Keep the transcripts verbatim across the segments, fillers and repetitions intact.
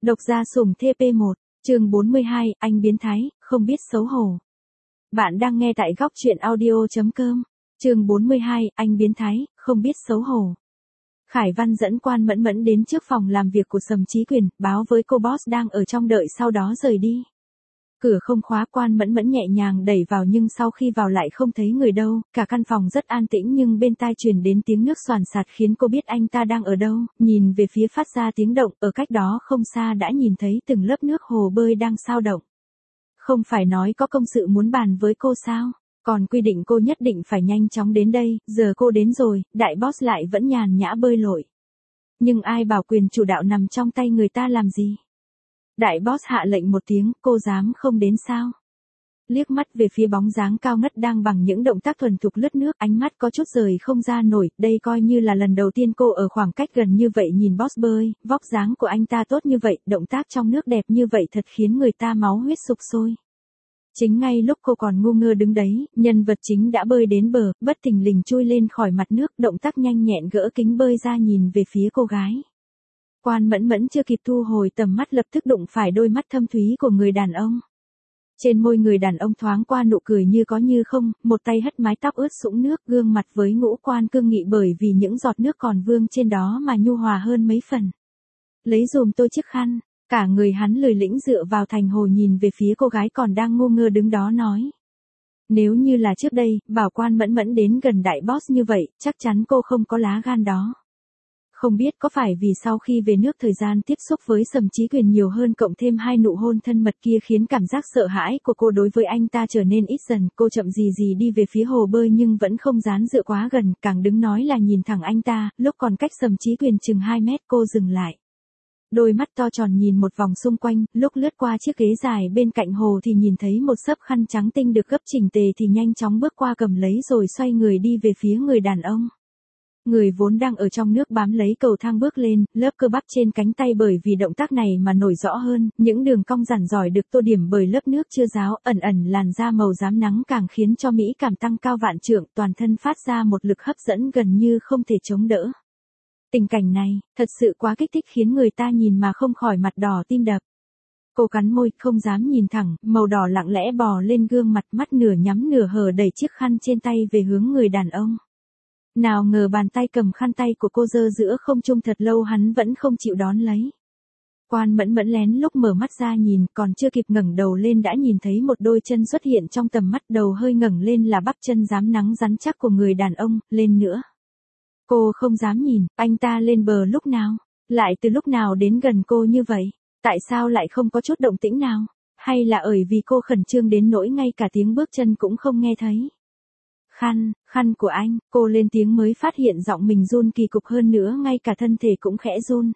Độc gia sủng T P một, chương bốn mươi hai, anh biến thái, không biết xấu hổ. Bạn đang nghe tại góc truyện audio.com, chương bốn mươi hai, anh biến thái, không biết xấu hổ. Khải Văn dẫn Quan Mẫn Mẫn đến trước phòng làm việc của Sầm Chí Quyền, báo với cô boss đang ở trong đợi sau đó rời đi. Cửa không khóa, Quan Mẫn Mẫn nhẹ nhàng đẩy vào nhưng sau khi vào lại không thấy người đâu, cả căn phòng rất an tĩnh nhưng bên tai truyền đến tiếng nước xoàn xạt khiến cô biết anh ta đang ở đâu, nhìn về phía phát ra tiếng động, ở cách đó không xa đã nhìn thấy từng lớp nước hồ bơi đang xao động. Không phải nói có công sự muốn bàn với cô sao, còn quy định cô nhất định phải nhanh chóng đến đây, giờ cô đến rồi, đại boss lại vẫn nhàn nhã bơi lội. Nhưng ai bảo quyền chủ đạo nằm trong tay người ta làm gì? Đại boss hạ lệnh một tiếng, cô dám không đến sao? Liếc mắt về phía bóng dáng cao ngất đang bằng những động tác thuần thục lướt nước, ánh mắt có chút rời không ra nổi, đây coi như là lần đầu tiên cô ở khoảng cách gần như vậy nhìn boss bơi, vóc dáng của anh ta tốt như vậy, động tác trong nước đẹp như vậy thật khiến người ta máu huyết sục sôi. Chính ngay lúc cô còn ngu ngơ đứng đấy, nhân vật chính đã bơi đến bờ, bất thình lình chui lên khỏi mặt nước, động tác nhanh nhẹn gỡ kính bơi ra nhìn về phía cô gái. Quan Mẫn Mẫn chưa kịp thu hồi tầm mắt lập tức đụng phải đôi mắt thâm thúy của người đàn ông. Trên môi người đàn ông thoáng qua nụ cười như có như không, một tay hất mái tóc ướt sũng nước, gương mặt với ngũ quan cương nghị bởi vì những giọt nước còn vương trên đó mà nhu hòa hơn mấy phần. Lấy dùm tôi chiếc khăn, cả người hắn lười lĩnh dựa vào thành hồ nhìn về phía cô gái còn đang ngu ngơ đứng đó nói. Nếu như là trước đây, bảo Quan Mẫn Mẫn đến gần đại boss như vậy, chắc chắn cô không có lá gan đó. Không biết có phải vì sau khi về nước thời gian tiếp xúc với Sầm Chí Quyền nhiều hơn cộng thêm hai nụ hôn thân mật kia khiến cảm giác sợ hãi của cô đối với anh ta trở nên ít dần, cô chậm gì gì đi về phía hồ bơi nhưng vẫn không dán dựa quá gần, càng đứng nói là nhìn thẳng anh ta, lúc còn cách Sầm Chí Quyền chừng hai mét cô dừng lại. Đôi mắt to tròn nhìn một vòng xung quanh, lúc lướt qua chiếc ghế dài bên cạnh hồ thì nhìn thấy một xấp khăn trắng tinh được gấp chỉnh tề thì nhanh chóng bước qua cầm lấy rồi xoay người đi về phía người đàn ông. Người vốn đang ở trong nước bám lấy cầu thang bước lên, lớp cơ bắp trên cánh tay bởi vì động tác này mà nổi rõ hơn, những đường cong rắn giỏi được tô điểm bởi lớp nước chưa ráo, ẩn ẩn làn da màu rám nắng càng khiến cho mỹ cảm tăng cao vạn trượng, toàn thân phát ra một lực hấp dẫn gần như không thể chống đỡ. Tình cảnh này, thật sự quá kích thích khiến người ta nhìn mà không khỏi mặt đỏ tim đập. Cô cắn môi, không dám nhìn thẳng, màu đỏ lặng lẽ bò lên gương mặt, mắt nửa nhắm nửa hở đẩy chiếc khăn trên tay về hướng người đàn ông. Nào ngờ bàn tay cầm khăn tay của cô giơ giữa không trung thật lâu hắn vẫn không chịu đón lấy. Quan Mẫn Mẫn lén lúc mở mắt ra nhìn, còn chưa kịp ngẩng đầu lên đã nhìn thấy một đôi chân xuất hiện trong tầm mắt, đầu hơi ngẩng lên là bắp chân rám nắng rắn chắc của người đàn ông, lên nữa. Cô không dám nhìn, anh ta lên bờ lúc nào? Lại từ lúc nào đến gần cô như vậy? Tại sao lại không có chút động tĩnh nào? Hay là bởi vì cô khẩn trương đến nỗi ngay cả tiếng bước chân cũng không nghe thấy? Khăn, khăn của anh, cô lên tiếng mới phát hiện giọng mình run kỳ cục hơn nữa, ngay cả thân thể cũng khẽ run.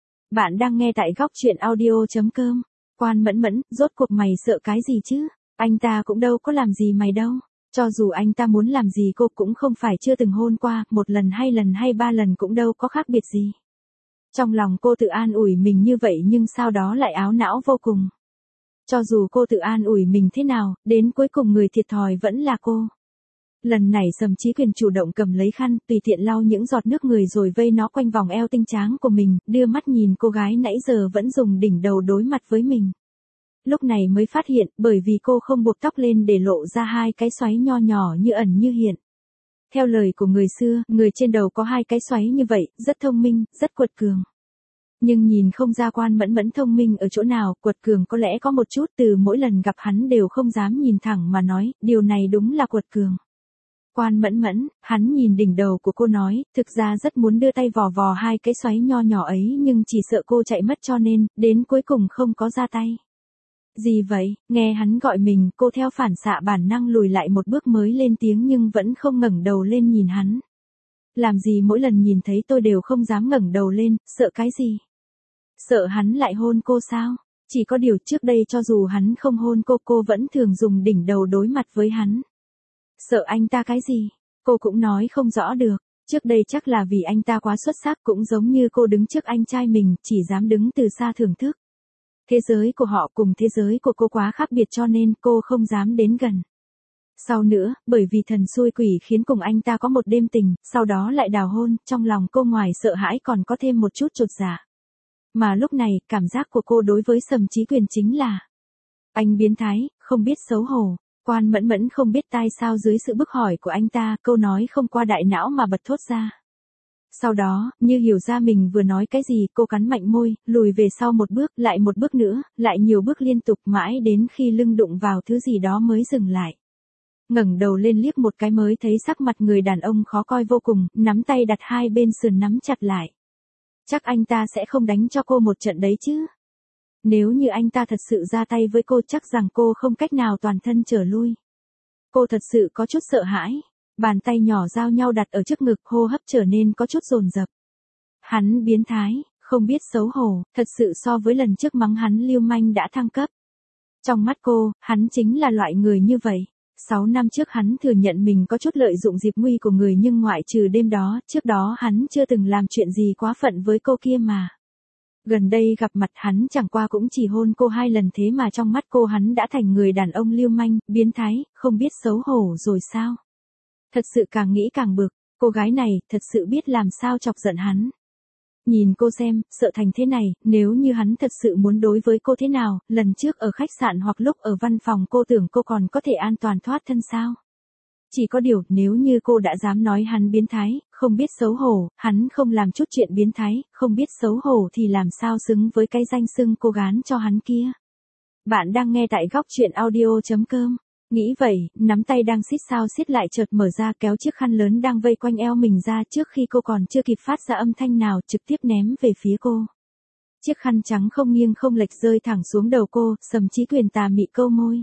Bạn đang nghe tại góc truyện audio.com, Quan Mẫn Mẫn, rốt cuộc mày sợ cái gì chứ? Anh ta cũng đâu có làm gì mày đâu. Cho dù anh ta muốn làm gì cô cũng không phải chưa từng hôn qua, một lần hai lần hay ba lần cũng đâu có khác biệt gì. Trong lòng cô tự an ủi mình như vậy nhưng sau đó lại áo não vô cùng. Cho dù cô tự an ủi mình thế nào, đến cuối cùng người thiệt thòi vẫn là cô. Lần này Sầm Chí Quyền chủ động cầm lấy khăn, tùy tiện lau những giọt nước người rồi vây nó quanh vòng eo tinh tráng của mình, đưa mắt nhìn cô gái nãy giờ vẫn dùng đỉnh đầu đối mặt với mình. Lúc này mới phát hiện, bởi vì cô không buộc tóc lên để lộ ra hai cái xoáy nho nhỏ như ẩn như hiện. Theo lời của người xưa, người trên đầu có hai cái xoáy như vậy, rất thông minh, rất quật cường. Nhưng nhìn không ra Quan Mẫn Mẫn thông minh ở chỗ nào, quật cường có lẽ có một chút, từ mỗi lần gặp hắn đều không dám nhìn thẳng mà nói, điều này đúng là quật cường. Quan Mẫn Mẫn, hắn nhìn đỉnh đầu của cô nói, thực ra rất muốn đưa tay vò vò hai cái xoáy nho nhỏ ấy nhưng chỉ sợ cô chạy mất cho nên, đến cuối cùng không có ra tay. Gì vậy, nghe hắn gọi mình, cô theo phản xạ bản năng lùi lại một bước mới lên tiếng nhưng vẫn không ngẩng đầu lên nhìn hắn. Làm gì mỗi lần nhìn thấy tôi đều không dám ngẩng đầu lên, sợ cái gì? Sợ hắn lại hôn cô sao? Chỉ có điều trước đây cho dù hắn không hôn cô, cô vẫn thường dùng đỉnh đầu đối mặt với hắn. Sợ anh ta cái gì? Cô cũng nói không rõ được. Trước đây chắc là vì anh ta quá xuất sắc, cũng giống như cô đứng trước anh trai mình, chỉ dám đứng từ xa thưởng thức. Thế giới của họ cùng thế giới của cô quá khác biệt cho nên cô không dám đến gần. Sau nữa, bởi vì thần xui quỷ khiến cùng anh ta có một đêm tình, sau đó lại đào hôn, trong lòng cô ngoài sợ hãi còn có thêm một chút chột dạ. Mà lúc này, cảm giác của cô đối với Sầm Chí Quyền chính là anh biến thái, không biết xấu hổ. Quan Mẫn Mẫn không biết tai sao dưới sự bức hỏi của anh ta, câu nói không qua đại não mà bật thốt ra. Sau đó, như hiểu ra mình vừa nói cái gì, cô cắn mạnh môi, lùi về sau một bước, lại một bước nữa, lại nhiều bước liên tục mãi đến khi lưng đụng vào thứ gì đó mới dừng lại. Ngẩng đầu lên liếc một cái mới thấy sắc mặt người đàn ông khó coi vô cùng, nắm tay đặt hai bên sườn nắm chặt lại. Chắc anh ta sẽ không đánh cho cô một trận đấy chứ. Nếu như anh ta thật sự ra tay với cô chắc rằng cô không cách nào toàn thân trở lui. Cô thật sự có chút sợ hãi. Bàn tay nhỏ giao nhau đặt ở trước ngực, hô hấp trở nên có chút dồn dập. Hắn biến thái, không biết xấu hổ, thật sự so với lần trước mắng hắn lưu manh đã thăng cấp. Trong mắt cô, hắn chính là loại người như vậy. Sáu năm trước hắn thừa nhận mình có chút lợi dụng dịp nguy của người nhưng ngoại trừ đêm đó, trước đó hắn chưa từng làm chuyện gì quá phận với cô kia mà. Gần đây gặp mặt hắn chẳng qua cũng chỉ hôn cô hai lần thế mà trong mắt cô hắn đã thành người đàn ông lưu manh, biến thái, không biết xấu hổ rồi sao. Thật sự càng nghĩ càng bực, cô gái này thật sự biết làm sao chọc giận hắn. Nhìn cô xem, sợ thành thế này, nếu như hắn thật sự muốn đối với cô thế nào, lần trước ở khách sạn hoặc lúc ở văn phòng cô tưởng cô còn có thể an toàn thoát thân sao. Chỉ có điều, nếu như cô đã dám nói hắn biến thái, không biết xấu hổ, hắn không làm chút chuyện biến thái, không biết xấu hổ thì làm sao xứng với cái danh xưng cô gán cho hắn kia. Bạn đang nghe tại góc truyện audio chấm com. Nghĩ vậy, nắm tay đang xít sao xiết lại chợt mở ra kéo chiếc khăn lớn đang vây quanh eo mình ra trước khi cô còn chưa kịp phát ra âm thanh nào trực tiếp ném về phía cô. Chiếc khăn trắng không nghiêng không lệch rơi thẳng xuống đầu cô, Sầm Chí Quyền tà mị câu môi.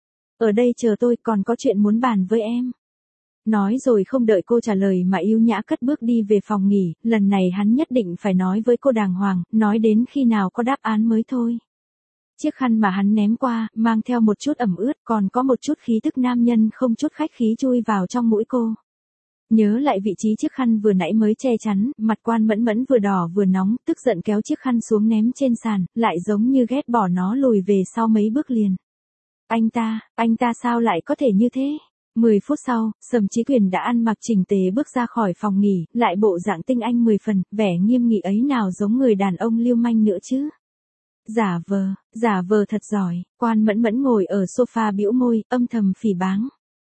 Ở đây chờ tôi còn có chuyện muốn bàn với em. Nói rồi không đợi cô trả lời mà yếu nhã cất bước đi về phòng nghỉ, lần này hắn nhất định phải nói với cô đàng hoàng, nói đến khi nào có đáp án mới thôi. Chiếc khăn mà hắn ném qua, mang theo một chút ẩm ướt, còn có một chút khí tức nam nhân không chút khách khí chui vào trong mũi cô. Nhớ lại vị trí chiếc khăn vừa nãy mới che chắn, mặt Quan Mẫn Mẫn vừa đỏ vừa nóng, tức giận kéo chiếc khăn xuống ném trên sàn, lại giống như ghét bỏ nó lùi về sau mấy bước liền. Anh ta, anh ta sao lại có thể như thế? Mười phút sau, Sầm Chí Quyền đã ăn mặc chỉnh tề bước ra khỏi phòng nghỉ, lại bộ dạng tinh anh mười phần, vẻ nghiêm nghị ấy nào giống người đàn ông lưu manh nữa chứ. Giả vờ, giả vờ thật giỏi, Quan Mẫn Mẫn ngồi ở sofa bĩu môi, âm thầm phỉ báng.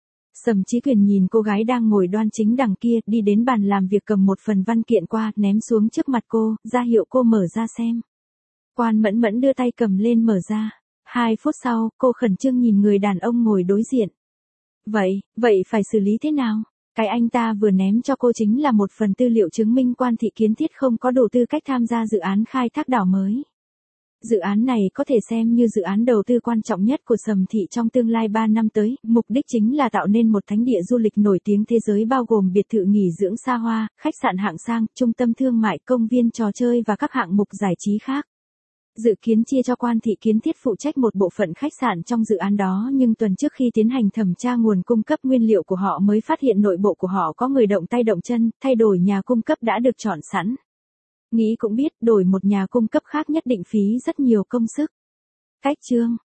Sầm Chí Quyền nhìn cô gái đang ngồi đoan chính đằng kia, đi đến bàn làm việc cầm một phần văn kiện qua, ném xuống trước mặt cô, ra hiệu cô mở ra xem. Quan Mẫn Mẫn đưa tay cầm lên mở ra. Hai phút sau, cô khẩn trương nhìn người đàn ông ngồi đối diện. Vậy, vậy phải xử lý thế nào? Cái anh ta vừa ném cho cô chính là một phần tư liệu chứng minh Quan Thị Kiến Thiết không có đủ tư cách tham gia dự án khai thác đảo mới. Dự án này có thể xem như dự án đầu tư quan trọng nhất của Sầm Thị trong tương lai ba năm tới, mục đích chính là tạo nên một thánh địa du lịch nổi tiếng thế giới bao gồm biệt thự nghỉ dưỡng xa hoa, khách sạn hạng sang, trung tâm thương mại, công viên trò chơi và các hạng mục giải trí khác. Dự kiến chia cho Quan Thị Kiến Thiết phụ trách một bộ phận khách sạn trong dự án đó nhưng tuần trước khi tiến hành thẩm tra nguồn cung cấp nguyên liệu của họ mới phát hiện nội bộ của họ có người động tay động chân, thay đổi nhà cung cấp đã được chọn sẵn. Nghĩ cũng biết đổi một nhà cung cấp khác nhất định phí rất nhiều công sức. Cách chương